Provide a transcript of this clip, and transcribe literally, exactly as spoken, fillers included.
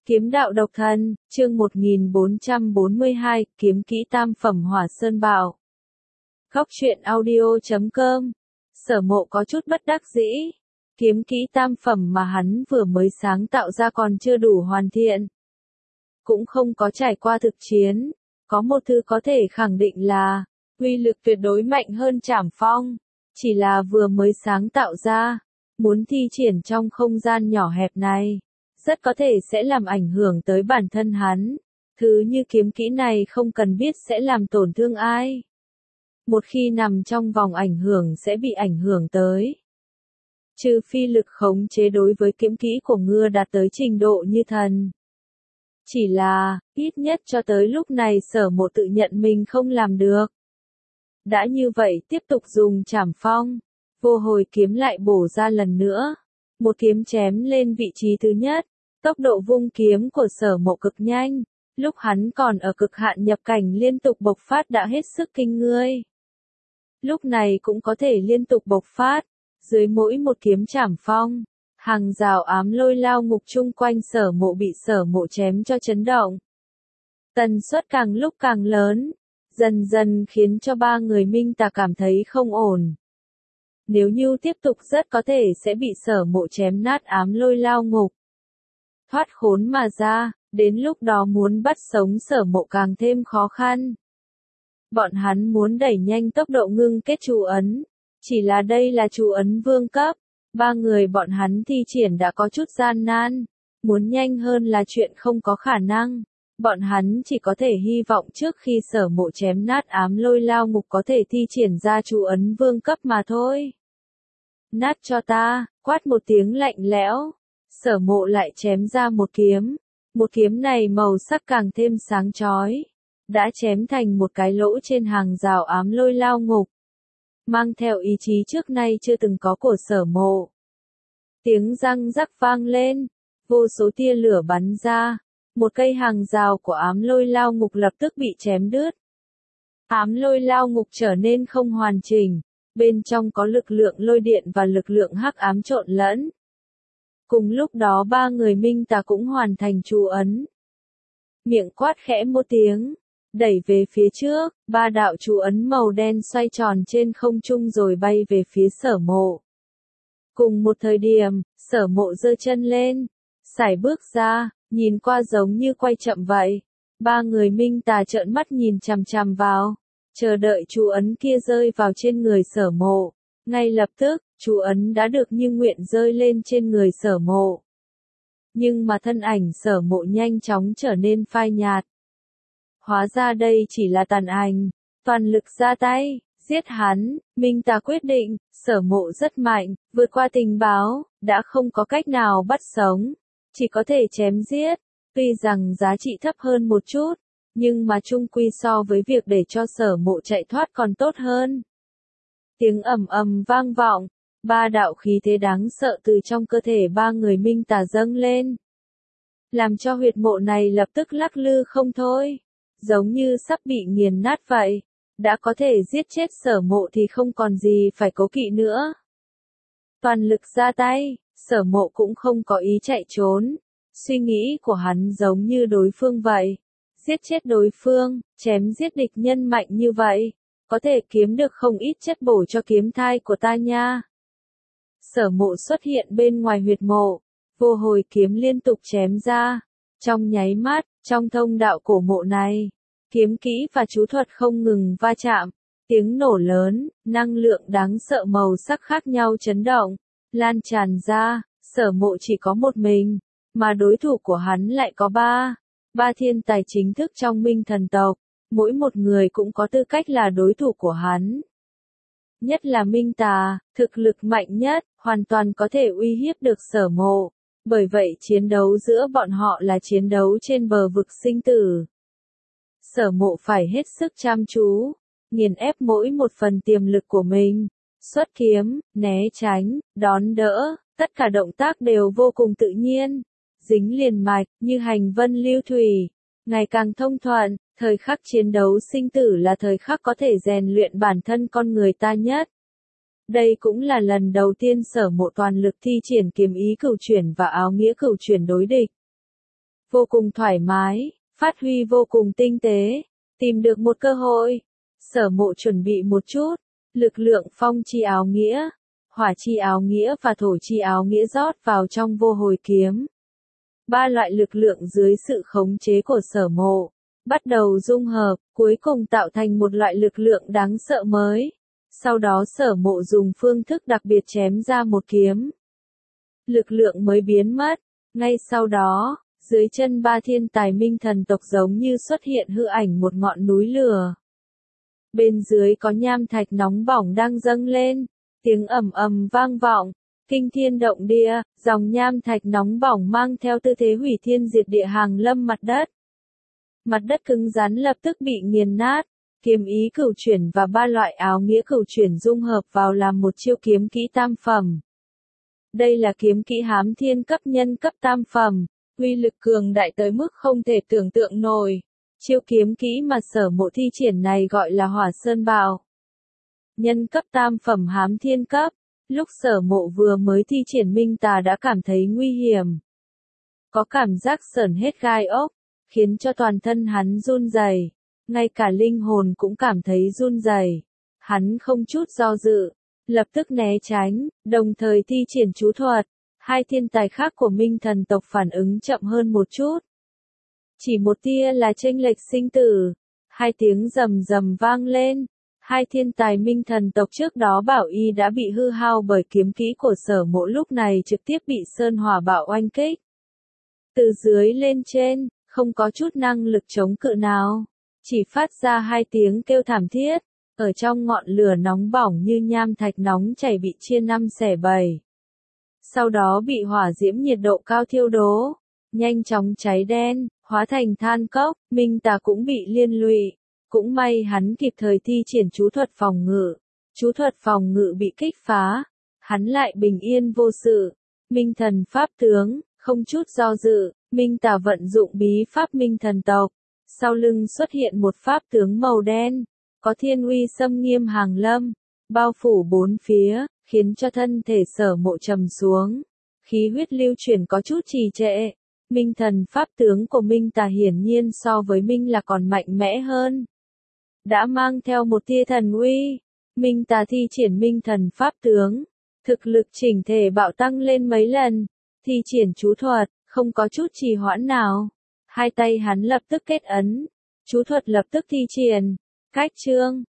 Kiếm đạo độc thân, chương một nghìn bốn trăm bốn mươi hai, kiếm kỹ tam phẩm hỏa sơn bạo. Góc truyện audio chấm com. Sở Mộ có chút bất đắc dĩ. Kiếm kỹ tam phẩm mà hắn vừa mới sáng tạo ra còn chưa đủ hoàn thiện. Cũng không có trải qua thực chiến. Có một thứ có thể khẳng định là, uy lực tuyệt đối mạnh hơn Trảm Phong. Chỉ là vừa mới sáng tạo ra, muốn thi triển trong không gian nhỏ hẹp này. Rất có thể sẽ làm ảnh hưởng tới bản thân hắn. Thứ như kiếm kỹ này không cần biết sẽ làm tổn thương ai. Một khi nằm trong vòng ảnh hưởng sẽ bị ảnh hưởng tới. Trừ phi lực khống chế đối với kiếm kỹ của ngươi đạt tới trình độ như thần. Chỉ là, ít nhất cho tới lúc này Sở Mộ tự nhận mình không làm được. Đã như vậy tiếp tục dùng Trảm Phong. Vô hồi kiếm lại bổ ra lần nữa. Một kiếm chém lên vị trí thứ nhất. Tốc độ vung kiếm của Sở Mộ cực nhanh, lúc hắn còn ở cực hạn nhập cảnh liên tục bộc phát đã hết sức kinh người. Lúc này cũng có thể liên tục bộc phát, dưới mỗi một kiếm Trảm Phong, hàng rào ám lôi lao ngục chung quanh Sở Mộ bị Sở Mộ chém cho chấn động. Tần suất càng lúc càng lớn, dần dần khiến cho ba người Minh Tà cảm thấy không ổn. Nếu như tiếp tục rất có thể sẽ bị Sở Mộ chém nát ám lôi lao ngục. Thoát khốn mà ra, đến lúc đó muốn bắt sống Sở Mộ càng thêm khó khăn. Bọn hắn muốn đẩy nhanh tốc độ ngưng kết chú ấn, chỉ là đây là chú ấn vương cấp, ba người bọn hắn thi triển đã có chút gian nan, muốn nhanh hơn là chuyện không có khả năng. Bọn hắn chỉ có thể hy vọng trước khi Sở Mộ chém nát ám lôi lao ngục có thể thi triển ra chú ấn vương cấp mà thôi. Nát cho ta, quát một tiếng lạnh lẽo. Sở Mộ lại chém ra một kiếm, một kiếm này màu sắc càng thêm sáng chói, đã chém thành một cái lỗ trên hàng rào ám lôi lao ngục, mang theo ý chí trước nay chưa từng có của Sở Mộ. Tiếng răng rắc vang lên, vô số tia lửa bắn ra, một cây hàng rào của ám lôi lao ngục lập tức bị chém đứt. Ám lôi lao ngục trở nên không hoàn chỉnh, bên trong có lực lượng lôi điện và lực lượng hắc ám trộn lẫn. Cùng lúc đó ba người Minh Tà cũng hoàn thành chú ấn. Miệng quát khẽ một tiếng, đẩy về phía trước, ba đạo chú ấn màu đen xoay tròn trên không trung rồi bay về phía Sở Mộ. Cùng một thời điểm, Sở Mộ giơ chân lên, sải bước ra, nhìn qua giống như quay chậm vậy. Ba người Minh Tà trợn mắt nhìn chằm chằm vào, chờ đợi chú ấn kia rơi vào trên người Sở Mộ. Ngay lập tức, chú ấn đã được như nguyện rơi lên trên người Sở Mộ. Nhưng mà thân ảnh Sở Mộ nhanh chóng trở nên phai nhạt. Hóa ra đây chỉ là tàn ảnh, toàn lực ra tay, giết hắn. Minh Tà quyết định, Sở Mộ rất mạnh, vượt qua tình báo, đã không có cách nào bắt sống, chỉ có thể chém giết. Tuy rằng giá trị thấp hơn một chút, nhưng mà chung quy so với việc để cho Sở Mộ chạy thoát còn tốt hơn. Tiếng ầm ầm vang vọng, ba đạo khí thế đáng sợ từ trong cơ thể ba người Minh Tà dâng lên. Làm cho huyệt mộ này lập tức lắc lư không thôi, giống như sắp bị nghiền nát vậy. Đã có thể giết chết Sở Mộ thì không còn gì phải cố kỵ nữa. Toàn lực ra tay, Sở Mộ cũng không có ý chạy trốn. Suy nghĩ của hắn giống như đối phương vậy. Giết chết đối phương, chém giết địch nhân mạnh như vậy. Có thể kiếm được không ít chất bổ cho kiếm thai của ta nha. Sở Mộ xuất hiện bên ngoài huyệt mộ, vô hồi kiếm liên tục chém ra. Trong nháy mắt, trong thông đạo cổ mộ này, kiếm kỹ và chú thuật không ngừng va chạm. Tiếng nổ lớn, năng lượng đáng sợ màu sắc khác nhau chấn động, lan tràn ra. Sở Mộ chỉ có một mình, mà đối thủ của hắn lại có ba. Ba thiên tài chính thức trong Minh Thần tộc. Mỗi một người cũng có tư cách là đối thủ của hắn. Nhất là Minh Tà, thực lực mạnh nhất, hoàn toàn có thể uy hiếp được Sở Mộ. Bởi vậy chiến đấu giữa bọn họ là chiến đấu trên bờ vực sinh tử. Sở Mộ phải hết sức chăm chú, nghiền ép mỗi một phần tiềm lực của mình. Xuất kiếm, né tránh, đón đỡ, tất cả động tác đều vô cùng tự nhiên. Dính liền mạch, như hành vân lưu thủy, ngày càng thông thuận. Thời khắc chiến đấu sinh tử là thời khắc có thể rèn luyện bản thân con người ta nhất. Đây cũng là lần đầu tiên Sở Mộ toàn lực thi triển kiếm ý cửu chuyển và áo nghĩa cửu chuyển đối địch. vô cùng thoải mái, phát huy vô cùng tinh tế, tìm được một cơ hội. Sở Mộ chuẩn bị một chút, lực lượng phong chi áo nghĩa, hỏa chi áo nghĩa và thổ chi áo nghĩa rót vào trong vô hồi kiếm. Ba loại lực lượng dưới sự khống chế của Sở Mộ, bắt đầu dung hợp, cuối cùng tạo thành một loại lực lượng đáng sợ mới. Sau đó Sở Mộ dùng phương thức đặc biệt chém ra một kiếm. Lực lượng mới biến mất, ngay sau đó, dưới chân ba thiên tài minh thần tộc giống như xuất hiện hư ảnh một ngọn núi lửa. Bên dưới có nham thạch nóng bỏng đang dâng lên, tiếng ầm ầm vang vọng, kinh thiên động địa, dòng nham thạch nóng bỏng mang theo tư thế hủy thiên diệt địa hàng lâm mặt đất. Mặt đất cứng rắn lập tức bị nghiền nát, kiếm ý cửu chuyển và ba loại áo nghĩa cửu chuyển dung hợp vào làm một chiêu kiếm kỹ tam phẩm. Đây là kiếm kỹ hám thiên cấp nhân cấp tam phẩm, uy lực cường đại tới mức không thể tưởng tượng nổi. Chiêu kiếm kỹ mà Sở Mộ thi triển này gọi là Hỏa Sơn Bạo. Nhân cấp tam phẩm hám thiên cấp, lúc Sở Mộ vừa mới thi triển minh tà đã cảm thấy nguy hiểm. Có cảm giác sởn hết gai ốc, khiến cho toàn thân hắn run rẩy, ngay cả linh hồn cũng cảm thấy run rẩy. Hắn không chút do dự, lập tức né tránh, đồng thời thi triển chú thuật. Hai thiên tài khác của minh thần tộc phản ứng chậm hơn một chút. Chỉ một tia là chênh lệch sinh tử. Hai tiếng rầm rầm vang lên. Hai thiên tài minh thần tộc trước đó bảo y đã bị hư hao bởi kiếm kỹ của Sở Mộ lúc này trực tiếp bị sơn hỏa bạo oanh kích. Từ dưới lên trên, không có chút năng lực chống cự nào. Chỉ phát ra hai tiếng kêu thảm thiết. Ở trong ngọn lửa nóng bỏng như nham thạch nóng chảy bị chia năm xẻ bảy. Sau đó bị hỏa diễm nhiệt độ cao thiêu đốt, nhanh chóng cháy đen, hóa thành than cốc, minh tà cũng bị liên lụy. Cũng may hắn kịp thời thi triển chú thuật phòng ngự. Chú thuật phòng ngự bị kích phá, hắn lại bình yên vô sự. Minh thần pháp tướng, không chút do dự, minh tà vận dụng bí pháp minh thần tộc. Sau lưng xuất hiện một pháp tướng màu đen, có thiên uy xâm nghiêm hàng lâm, bao phủ bốn phía, khiến cho thân thể Sở Mộ trầm xuống. Khí huyết lưu chuyển có chút trì trệ. Minh thần pháp tướng của minh tà hiển nhiên so với minh là còn mạnh mẽ hơn. Đã mang theo một tia thần uy, minh tà thi triển minh thần pháp tướng. Thực lực chỉnh thể bạo tăng lên mấy lần. Thi triển chú thuật, không có chút trì hoãn nào. Hai tay hắn lập tức kết ấn. Chú thuật lập tức thi triển. Cách chương.